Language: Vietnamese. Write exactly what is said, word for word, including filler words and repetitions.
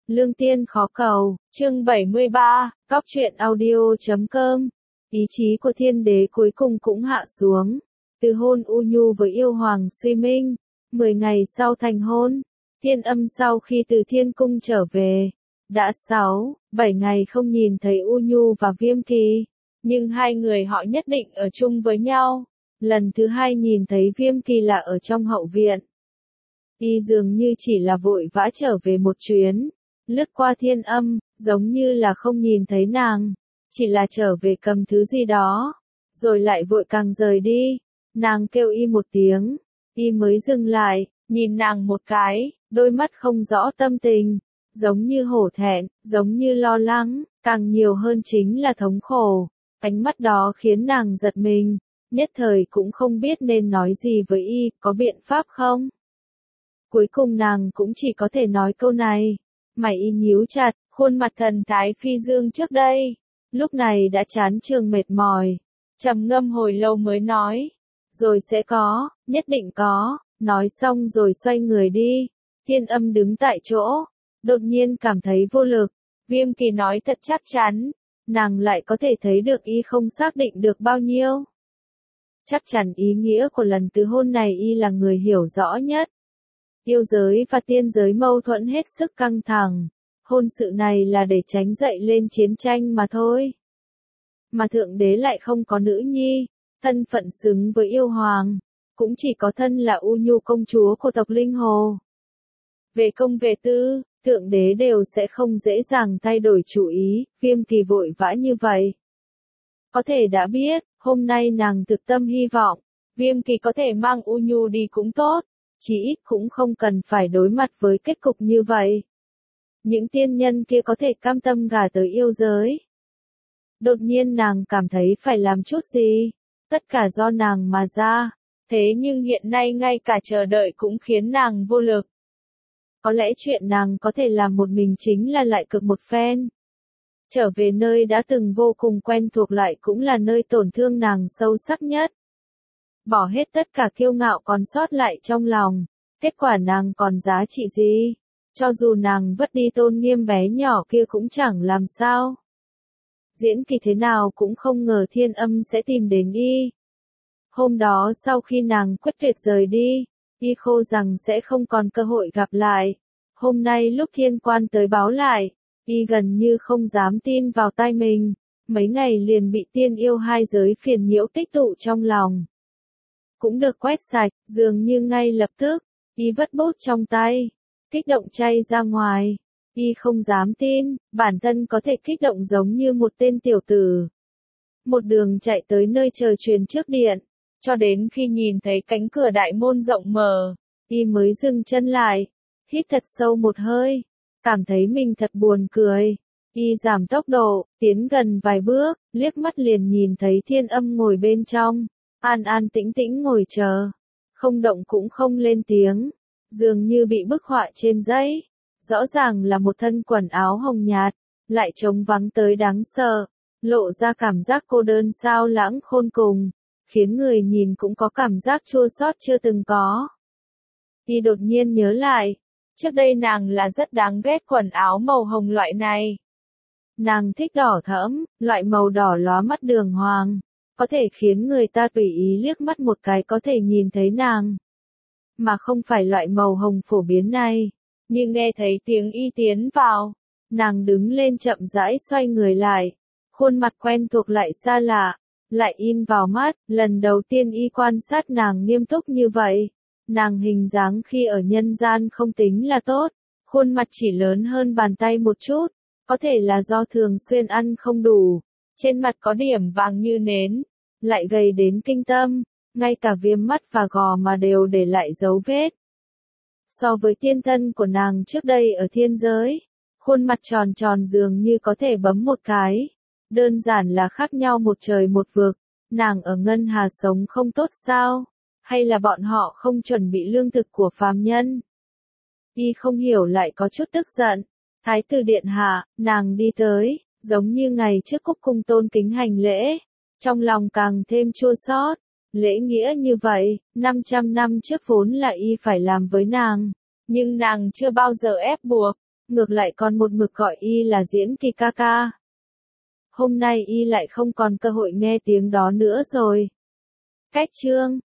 Lương tiên khó cầu, chương bảy mươi ba, góc truyện audio chấm com. Ý chí của thiên đế cuối cùng cũng hạ xuống. Từ hôn U Nhu với yêu hoàng Suy Minh, mười ngày sau thành hôn. Thiên Âm sau khi từ thiên cung trở về, đã sáu, bảy ngày không nhìn thấy U Nhu và Viêm Kỳ, nhưng hai người họ nhất định ở chung với nhau. Lần thứ hai nhìn thấy Viêm Kỳ là ở trong hậu viện. Y dường như chỉ là vội vã trở về một chuyến, lướt qua Thiên Âm, giống như là không nhìn thấy nàng, chỉ là trở về cầm thứ gì đó, rồi lại vội càng rời đi. Nàng kêu Y một tiếng, Y mới dừng lại, nhìn nàng một cái, đôi mắt không rõ tâm tình, giống như hổ thẹn, giống như lo lắng, càng nhiều hơn chính là thống khổ. Ánh mắt đó khiến nàng giật mình, nhất thời cũng không biết nên nói gì với Y, có biện pháp không? Cuối cùng nàng cũng chỉ có thể nói câu này. Mày Y nhíu chặt, khuôn mặt thần thái phi dương trước đây, lúc này đã chán chường mệt mỏi, trầm ngâm hồi lâu mới nói, rồi sẽ có, nhất định có. Nói xong rồi xoay người đi. Thiên Âm đứng tại chỗ, đột nhiên cảm thấy vô lực. Viêm Kỳ nói thật chắc chắn, nàng lại có thể thấy được Y không xác định được bao nhiêu. Chắc chắn ý nghĩa của lần từ hôn này Y là người hiểu rõ nhất. Yêu giới và tiên giới mâu thuẫn hết sức căng thẳng, hôn sự này là để tránh dậy lên chiến tranh mà thôi. Mà thượng đế lại không có nữ nhi, thân phận xứng với yêu hoàng, cũng chỉ có thân là U Nhu công chúa của tộc Linh Hồ. Về công về tư, thượng đế đều sẽ không dễ dàng thay đổi chủ ý. Viêm Kỳ vội vã như vậy. Có thể đã biết, hôm nay nàng thực tâm hy vọng, Viêm Kỳ có thể mang U Nhu đi cũng tốt, chỉ ít cũng không cần phải đối mặt với kết cục như vậy. Những tiên nhân kia có thể cam tâm gả tới yêu giới. Đột nhiên nàng cảm thấy phải làm chút gì, tất cả do nàng mà ra, thế nhưng hiện nay ngay cả chờ đợi cũng khiến nàng vô lực. Có lẽ chuyện nàng có thể làm một mình chính là lại cực một phen. Trở về nơi đã từng vô cùng quen thuộc lại cũng là nơi tổn thương nàng sâu sắc nhất. Bỏ hết tất cả kiêu ngạo còn sót lại trong lòng, kết quả nàng còn giá trị gì? Cho dù nàng vứt đi tôn nghiêm bé nhỏ kia cũng chẳng làm sao. Diễn Kỳ thế nào cũng không ngờ Thiên Âm sẽ tìm đến Y. Hôm đó sau khi nàng quyết tuyệt rời đi, Y khô rằng sẽ không còn cơ hội gặp lại. Hôm nay lúc thiên quan tới báo lại, Y gần như không dám tin vào tai mình, mấy ngày liền bị tiên yêu hai giới phiền nhiễu tích tụ trong lòng. Cũng được quét sạch, dường như ngay lập tức, Y vất bút trong tay, kích động chay ra ngoài. Y không dám tin, bản thân có thể kích động giống như một tên tiểu tử. Một đường chạy tới nơi chờ truyền trước điện, cho đến khi nhìn thấy cánh cửa đại môn rộng mở, Y mới dừng chân lại, hít thật sâu một hơi, cảm thấy mình thật buồn cười. Y giảm tốc độ, tiến gần vài bước, liếc mắt liền nhìn thấy Thiên Âm ngồi bên trong, an an tĩnh tĩnh ngồi chờ, không động cũng không lên tiếng, dường như bị bức họa trên giấy. Rõ ràng là một thân quần áo hồng nhạt, lại trống vắng tới đáng sợ, lộ ra cảm giác cô đơn sao lãng khôn cùng, khiến người nhìn cũng có cảm giác chua xót chưa từng có. Y đột nhiên nhớ lại, trước đây nàng là rất đáng ghét quần áo màu hồng loại này. Nàng thích đỏ thẫm, loại màu đỏ lóa mắt đường hoàng, có thể khiến người ta tùy ý liếc mắt một cái có thể nhìn thấy nàng. Mà không phải loại màu hồng phổ biến này. Nhưng nghe thấy tiếng Y tiến vào, nàng đứng lên chậm rãi xoay người lại, khuôn mặt quen thuộc lại xa lạ, lại in vào mắt. Lần đầu tiên Y quan sát nàng nghiêm túc như vậy, nàng hình dáng khi ở nhân gian không tính là tốt, khuôn mặt chỉ lớn hơn bàn tay một chút, có thể là do thường xuyên ăn không đủ, trên mặt có điểm vàng như nến, lại gầy đến kinh tâm, ngay cả viêm mắt và gò mà đều để lại dấu vết. So với tiên thân của nàng trước đây ở thiên giới, khuôn mặt tròn tròn dường như có thể bấm một cái. Đơn giản là khác nhau một trời một vực. Nàng ở Ngân Hà sống không tốt sao? Hay là bọn họ không chuẩn bị lương thực của phàm nhân? Y không hiểu lại có chút tức giận. Thái tử điện hạ, nàng đi tới, giống như ngày trước cúc cung tôn kính hành lễ. Trong lòng càng thêm chua xót. Lễ nghĩa như vậy, năm trăm năm trước vốn là Y phải làm với nàng, nhưng nàng chưa bao giờ ép buộc, ngược lại còn một mực gọi y là diễn kỳ ca ca. Hôm nay y lại không còn cơ hội nghe tiếng đó nữa rồi. Cách chương